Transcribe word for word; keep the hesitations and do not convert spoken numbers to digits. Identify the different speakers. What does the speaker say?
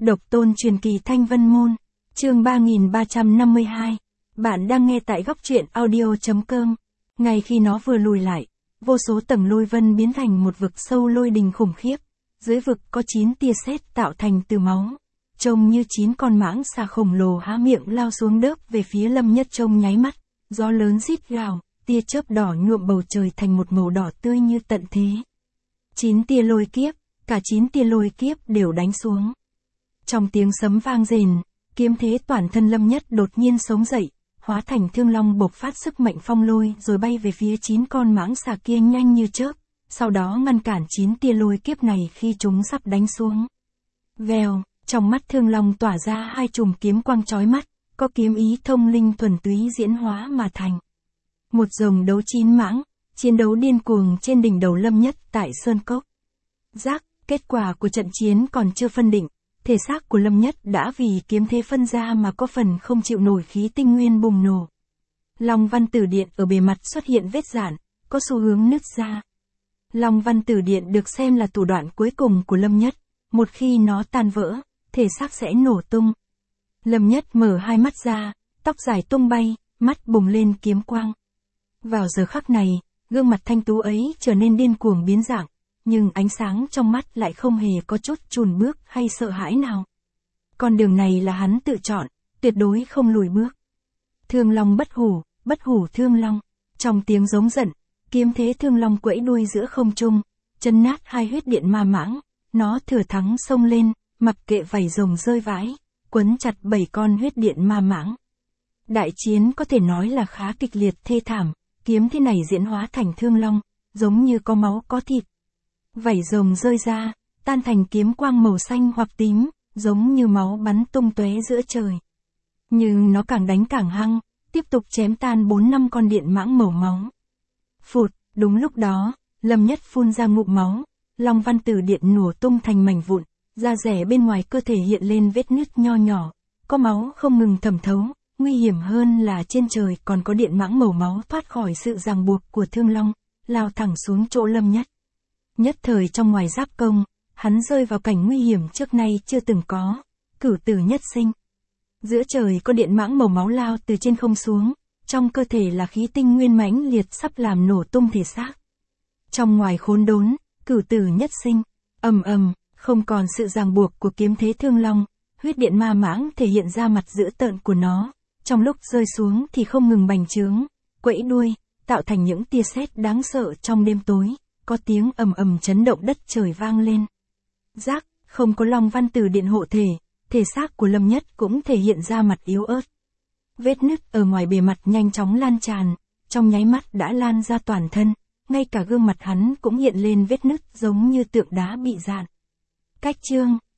Speaker 1: Độc tôn truyền kỳ Thanh Vân Môn, chương ba nghìn ba trăm năm mươi hai. Bạn đang nghe tại góc truyện audio.com. Ngay khi nó vừa lùi lại, vô số tầng lôi vân biến thành một vực sâu lôi đình khủng khiếp. Dưới vực có chín tia sét tạo thành từ máu. Trông như chín con mãng xà khổng lồ há miệng lao xuống đớp về phía Lâm Nhất trong nháy mắt. Gió lớn rít gào, tia chớp đỏ nhuộm bầu trời thành một màu đỏ tươi như tận thế. Chín tia lôi kiếp, cả chín tia lôi kiếp đều đánh xuống. Trong tiếng sấm vang rền, kiếm thế toàn thân Lâm Nhất đột nhiên sống dậy, hóa thành thương long bộc phát sức mạnh phong lôi rồi bay về phía chín con mãng xà kia nhanh như chớp, sau đó ngăn cản chín tia lôi kiếp này khi chúng sắp đánh xuống. Vèo, trong mắt thương long tỏa ra hai chùm kiếm quang chói mắt, có kiếm ý thông linh thuần túy diễn hóa mà thành. Một rồng đấu chín mãng, chiến đấu điên cuồng trên đỉnh đầu Lâm Nhất tại Sơn Cốc. Giác, kết quả của trận chiến còn chưa phân định. Thể xác của Lâm Nhất đã vì kiếm thế phân ra mà có phần không chịu nổi khí tinh nguyên bùng nổ. Long Văn Tử Điện ở bề mặt xuất hiện vết rạn, có xu hướng nứt ra. Long Văn Tử Điện được xem là thủ đoạn cuối cùng của Lâm Nhất, một khi nó tan vỡ, thể xác sẽ nổ tung. Lâm Nhất mở hai mắt ra, tóc dài tung bay, mắt bùng lên kiếm quang. Vào giờ khắc này, gương mặt thanh tú ấy trở nên điên cuồng biến dạng. Nhưng ánh sáng trong mắt lại không hề có chút chùn bước hay sợ hãi nào. Con đường này là hắn tự chọn, tuyệt đối không lùi bước. Thương long bất hủ, bất hủ thương long. Trong tiếng giống giận, kiếm thế thương long quẫy đuôi giữa không trung, chân nát hai huyết điện ma mãng, nó thừa thắng xông lên, mặc kệ vảy rồng rơi vãi, quấn chặt bảy con huyết điện ma mãng. Đại chiến có thể nói là khá kịch liệt thê thảm, kiếm thế này diễn hóa thành thương long, giống như có máu có thịt. Vảy rồng rơi ra, tan thành kiếm quang màu xanh hoặc tím, giống như máu bắn tung tóe giữa trời. Nhưng nó càng đánh càng hăng, tiếp tục chém tan bốn năm con điện mãng màu máu. Phụt, đúng lúc đó, Lâm Nhất phun ra ngụm máu, Long Văn Tử Điện nổ tung thành mảnh vụn, da rẻ bên ngoài cơ thể hiện lên vết nứt nho nhỏ, có máu không ngừng thẩm thấu, nguy hiểm hơn là trên trời còn có điện mãng màu máu thoát khỏi sự ràng buộc của Thương Long, lao thẳng xuống chỗ Lâm Nhất. Nhất thời trong ngoài giáp công, hắn rơi vào cảnh nguy hiểm trước nay chưa từng có, cửu tử nhất sinh. Giữa trời có điện mãng màu máu lao từ trên không xuống, trong cơ thể là khí tinh nguyên mãnh liệt sắp làm nổ tung thể xác. Trong ngoài khốn đốn, cửu tử nhất sinh, ầm ầm, không còn sự ràng buộc của kiếm thế thương long, huyết điện ma mãng thể hiện ra mặt dữ tợn của nó, trong lúc rơi xuống thì không ngừng bành trướng, quẫy đuôi, tạo thành những tia sét đáng sợ trong đêm tối. Có tiếng ầm ầm chấn động đất trời vang lên. Giác, không có Long Văn Tử Điện hộ thể, thể xác của Lâm Nhất cũng thể hiện ra mặt yếu ớt. Vết nứt ở ngoài bề mặt nhanh chóng lan tràn, trong nháy mắt đã lan ra toàn thân, ngay cả gương mặt hắn cũng hiện lên vết nứt giống như tượng đá bị rạn. Cách chương,